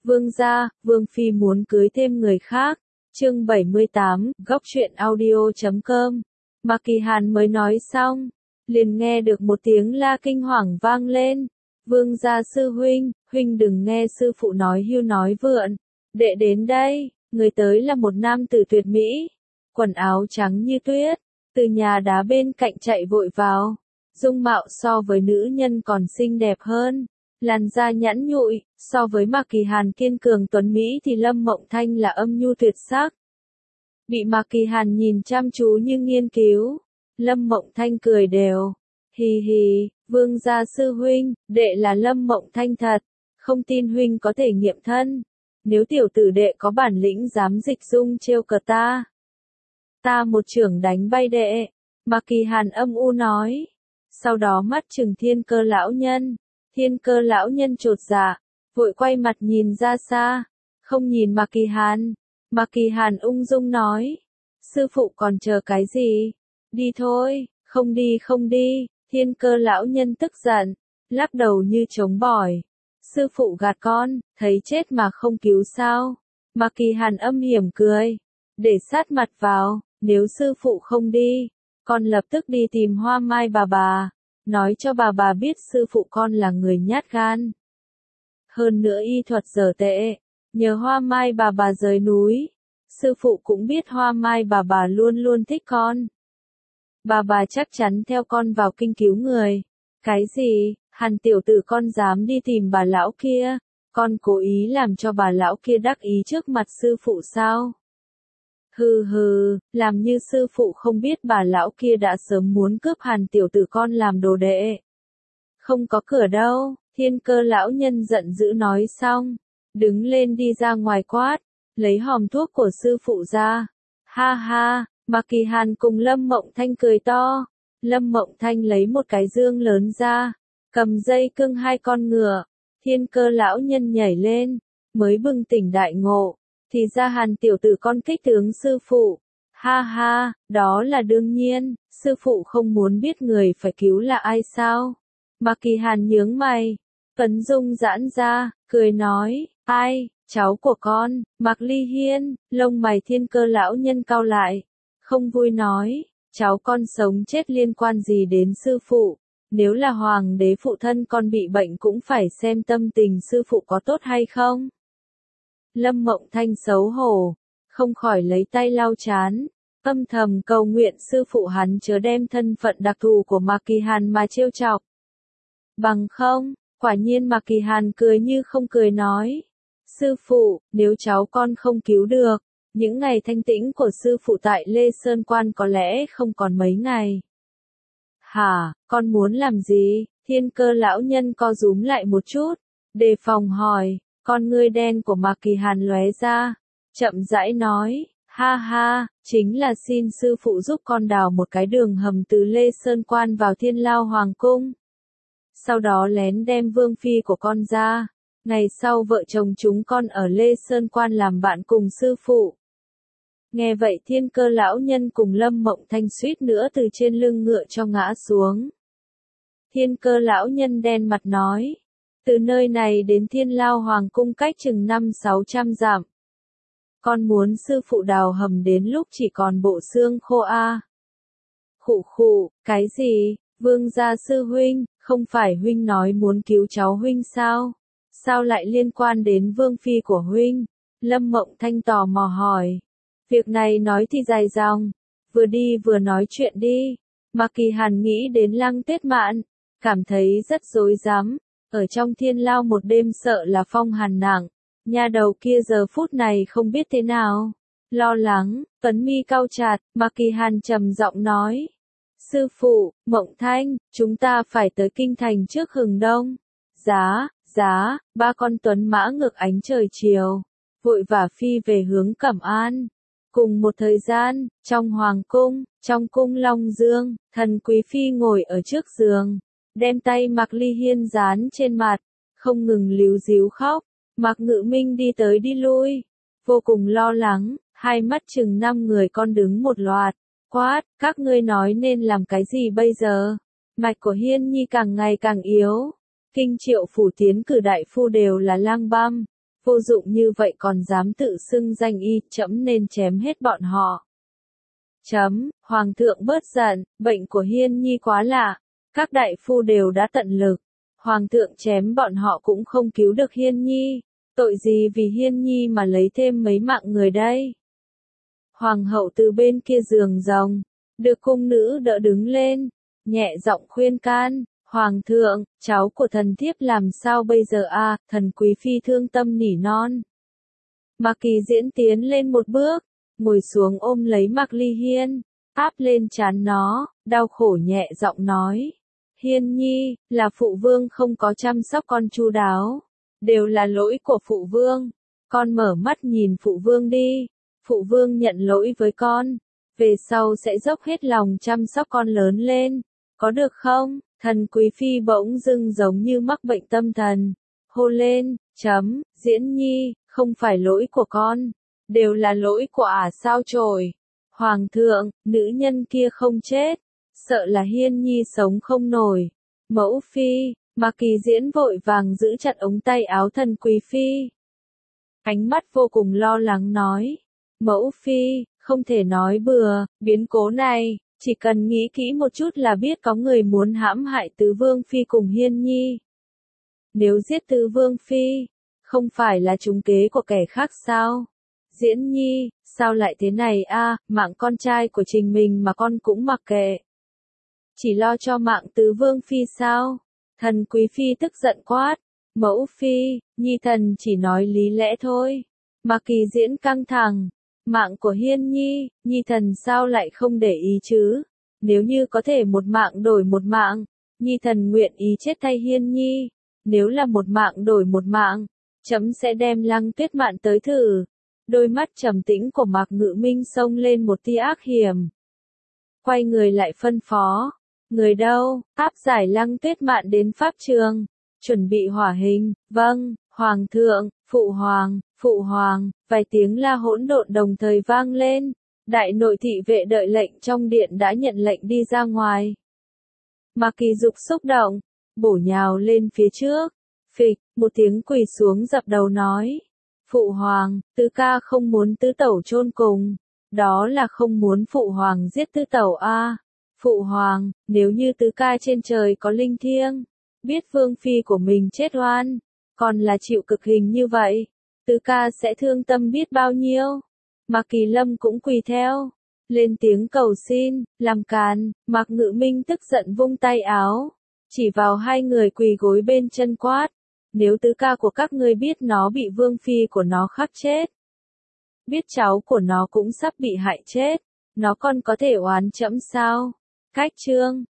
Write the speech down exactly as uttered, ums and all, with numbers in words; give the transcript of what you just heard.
Vương gia, Vương Phi muốn cưới thêm người khác. Chương bảy mươi tám, góc truyện audio chấm com. Mạc Kỳ Hàn mới nói xong, liền nghe được một tiếng la kinh hoàng vang lên. Vương gia sư huynh, huynh đừng nghe sư phụ nói hưu nói vượn. Đệ đến đây, người tới là một nam tử tuyệt mỹ, quần áo trắng như tuyết, từ nhà đá bên cạnh chạy vội vào. Dung mạo so với nữ nhân còn xinh đẹp hơn, làn da nhẵn nhụi, so với Mạc Kỳ Hàn kiên cường tuấn mỹ thì Lâm Mộng Thanh là âm nhu tuyệt sắc. Bị Mạc Kỳ Hàn nhìn chăm chú như nghiên cứu, Lâm Mộng Thanh cười đều. Hì hì, Vương gia sư huynh, đệ là Lâm Mộng Thanh thật, không tin huynh có thể nghiệm thân. Nếu tiểu tử đệ có bản lĩnh dám dịch dung trêu cợt ta, ta một chưởng đánh bay đệ. Mạc Kỳ Hàn âm u nói. Sau đó mắt trừng Thiên Cơ lão nhân. Thiên Cơ lão nhân chột dạ, vội quay mặt nhìn ra xa, không nhìn Mạc Kỳ Hàn. Mạc Kỳ Hàn ung dung nói, sư phụ còn chờ cái gì? Đi thôi. Không đi không đi. Thiên Cơ lão nhân tức giận, lắc đầu như chống bỏi. Sư phụ gạt con, thấy chết mà không cứu sao? Mạc Kỳ Hàn âm hiểm cười, để sát mặt vào, nếu sư phụ không đi, con lập tức đi tìm Hoa Mai bà bà, nói cho bà bà biết sư phụ con là người nhát gan. Hơn nữa y thuật dở tệ, nhờ Hoa Mai bà bà rời núi, sư phụ cũng biết Hoa Mai bà bà luôn luôn thích con. Bà bà chắc chắn theo con vào kinh cứu người. Cái gì? Hàn tiểu tử con dám đi tìm bà lão kia, con cố ý làm cho bà lão kia đắc ý trước mặt sư phụ sao? Hừ hừ, làm như sư phụ không biết bà lão kia đã sớm muốn cướp Hàn tiểu tử con làm đồ đệ. Không có cửa đâu. Thiên Cơ lão nhân giận dữ nói xong, đứng lên đi ra ngoài quát, lấy hòm thuốc của sư phụ ra. Ha ha, Mạc Kỳ Hàn cùng Lâm Mộng Thanh cười to. Lâm Mộng Thanh lấy một cái dương lớn ra, cầm dây cưng hai con ngựa. Thiên Cơ lão nhân nhảy lên, mới bừng tỉnh đại ngộ, thì ra Hàn tiểu tử con kích tướng sư phụ. Ha ha, đó là đương nhiên, sư phụ không muốn biết người phải cứu là ai sao? Mạc Kỳ Hàn nhướng mày, phấn dung giãn ra, cười nói, ai, cháu của con, Mạc Ly Hiên. Lông mày Thiên Cơ lão nhân cau lại, không vui nói, cháu con sống chết liên quan gì đến sư phụ? Nếu là hoàng đế phụ thân con bị bệnh cũng phải xem tâm tình sư phụ có tốt hay không. Lâm Mộng Thanh xấu hổ, không khỏi lấy tay lau chán, âm thầm cầu nguyện sư phụ hắn chớ đem thân phận đặc thù của Mạc Kỳ Hàn mà trêu chọc. Bằng không, quả nhiên Mạc Kỳ Hàn cười như không cười nói, sư phụ, nếu cháu con không cứu được, những ngày thanh tĩnh của sư phụ tại Lê Sơn Quan có lẽ không còn mấy ngày. Hả, con muốn làm gì? Thiên Cơ lão nhân co rúm lại một chút, đề phòng hỏi. Con ngươi đen của Mạc Kỳ Hàn lóe ra, chậm rãi nói, ha ha, chính là xin sư phụ giúp con đào một cái đường hầm từ Lê Sơn Quan vào Thiên Lao Hoàng Cung. Sau đó lén đem vương phi của con ra, ngày sau vợ chồng chúng con ở Lê Sơn Quan làm bạn cùng sư phụ. Nghe vậy Thiên Cơ lão nhân cùng Lâm Mộng Thanh suýt nữa từ trên lưng ngựa cho ngã xuống. Thiên Cơ lão nhân đen mặt nói, từ nơi này đến Thiên Lao Hoàng Cung cách chừng năm sáu trăm dặm. Con muốn sư phụ đào hầm đến lúc chỉ còn bộ xương khô a. À. Khụ khụ, cái gì? Vương gia sư huynh, không phải huynh nói muốn cứu cháu huynh sao? Sao lại liên quan đến vương phi của huynh? Lâm Mộng Thanh tò mò hỏi. Việc này nói thì dài dòng, vừa đi vừa nói chuyện đi. Mạc Kỳ Hàn nghĩ đến Lăng Tuyết Mạn, cảm thấy rất rối rắm. Ở trong Thiên Lao một đêm sợ là phong hàn nặng, nha đầu kia giờ phút này không biết thế nào. Lo lắng, Tuấn mi cau chặt, Mạc Kỳ Hàn trầm giọng nói. Sư phụ, Mộng Thanh, chúng ta phải tới kinh thành trước hừng đông. Giá, giá, ba con tuấn mã ngược ánh trời chiều, vội vã phi về hướng Cẩm An. Cùng một thời gian, trong hoàng cung, trong cung Long Dương, thần quý phi ngồi ở trước giường, đem tay Mạc Ly Hiên dán trên mặt, không ngừng líu díu khóc. Mạc Ngự Minh đi tới đi lui, vô cùng lo lắng, hai mắt chừng năm người con đứng một loạt, quát, các ngươi nói nên làm cái gì bây giờ? Mạch của Hiên Nhi càng ngày càng yếu, kinh Triệu phủ tiến cử đại phu đều là lang băm, vô dụng như vậy còn dám tự xưng danh y, trẫm nên chém hết bọn họ. Chấm, Hoàng thượng bớt giận, bệnh của Hiên Nhi quá lạ, các đại phu đều đã tận lực, Hoàng thượng chém bọn họ cũng không cứu được Hiên Nhi, tội gì vì Hiên Nhi mà lấy thêm mấy mạng người đây. Hoàng hậu từ bên kia giường rồng, được cung nữ đỡ đứng lên, nhẹ giọng khuyên can, Hoàng thượng, cháu của thần thiếp làm sao bây giờ a? À, thần quý phi thương tâm nỉ non. Mạc Kỳ Diễn tiến lên một bước, ngồi xuống ôm lấy Mạc Ly Hiên, áp lên trán nó, đau khổ nhẹ giọng nói. Hiên Nhi, là phụ vương không có chăm sóc con chu đáo, đều là lỗi của phụ vương, con mở mắt nhìn phụ vương đi, phụ vương nhận lỗi với con, về sau sẽ dốc hết lòng chăm sóc con lớn lên, có được không? Thần quý phi bỗng dưng giống như mắc bệnh tâm thần, hô lên, chấm, Diễn Nhi, không phải lỗi của con, đều là lỗi của ả sao chổi. Hoàng thượng, nữ nhân kia không chết, sợ là Hiên Nhi sống không nổi. Mẫu phi, Mạc Kỳ Diễn vội vàng giữ chặt ống tay áo thần quý phi. Ánh mắt vô cùng lo lắng nói, mẫu phi, không thể nói bừa, biến cố này, chỉ cần nghĩ kỹ một chút là biết có người muốn hãm hại Tứ Vương Phi cùng Hiên Nhi. Nếu giết Tứ Vương Phi, không phải là trúng kế của kẻ khác sao? Diễn Nhi, sao lại thế này a? À, mạng con trai của Trình mình mà con cũng mặc kệ. Chỉ lo cho mạng Tứ Vương Phi sao? Thần quý phi tức giận quát. Mẫu phi, Nhi thần chỉ nói lý lẽ thôi. Mạc Kỳ Diễn căng thẳng. Mạng của Hiên Nhi, Nhi thần sao lại không để ý chứ? Nếu như có thể một mạng đổi một mạng, Nhi thần nguyện ý chết thay Hiên Nhi. Nếu là một mạng đổi một mạng, chấm sẽ đem Lăng Tuyết Mạn tới thử. Đôi mắt trầm tĩnh của Mạc Ngự Minh xông lên một tia ác hiểm. Quay người lại phân phó. Người đâu, áp giải Lăng Tuyết Mạn đến pháp trường. Chuẩn bị hỏa hình, vâng, Hoàng thượng, Phụ Hoàng, Phụ Hoàng, vài tiếng la hỗn độn đồng thời vang lên. Đại nội thị vệ đợi lệnh trong điện đã nhận lệnh đi ra ngoài. Mạc Kỳ Dục xúc động, bổ nhào lên phía trước. Phịch, một tiếng quỳ xuống dập đầu nói. Phụ Hoàng, Tứ ca không muốn Tứ tẩu chôn cùng. Đó là không muốn Phụ Hoàng giết Tứ tẩu a. À. Phụ Hoàng, nếu như Tứ ca trên trời có linh thiêng, biết Vương Phi của mình chết oan, còn là chịu cực hình như vậy, Tứ ca sẽ thương tâm biết bao nhiêu. Mạc Kỳ Lâm cũng quỳ theo, lên tiếng cầu xin, làm càn. Mạc Ngự Minh tức giận vung tay áo, chỉ vào hai người quỳ gối bên chân quát. Nếu Tứ ca của các ngươi biết nó bị Vương Phi của nó khắc chết, biết cháu của nó cũng sắp bị hại chết, nó còn có thể oán trẫm sao? Cách chương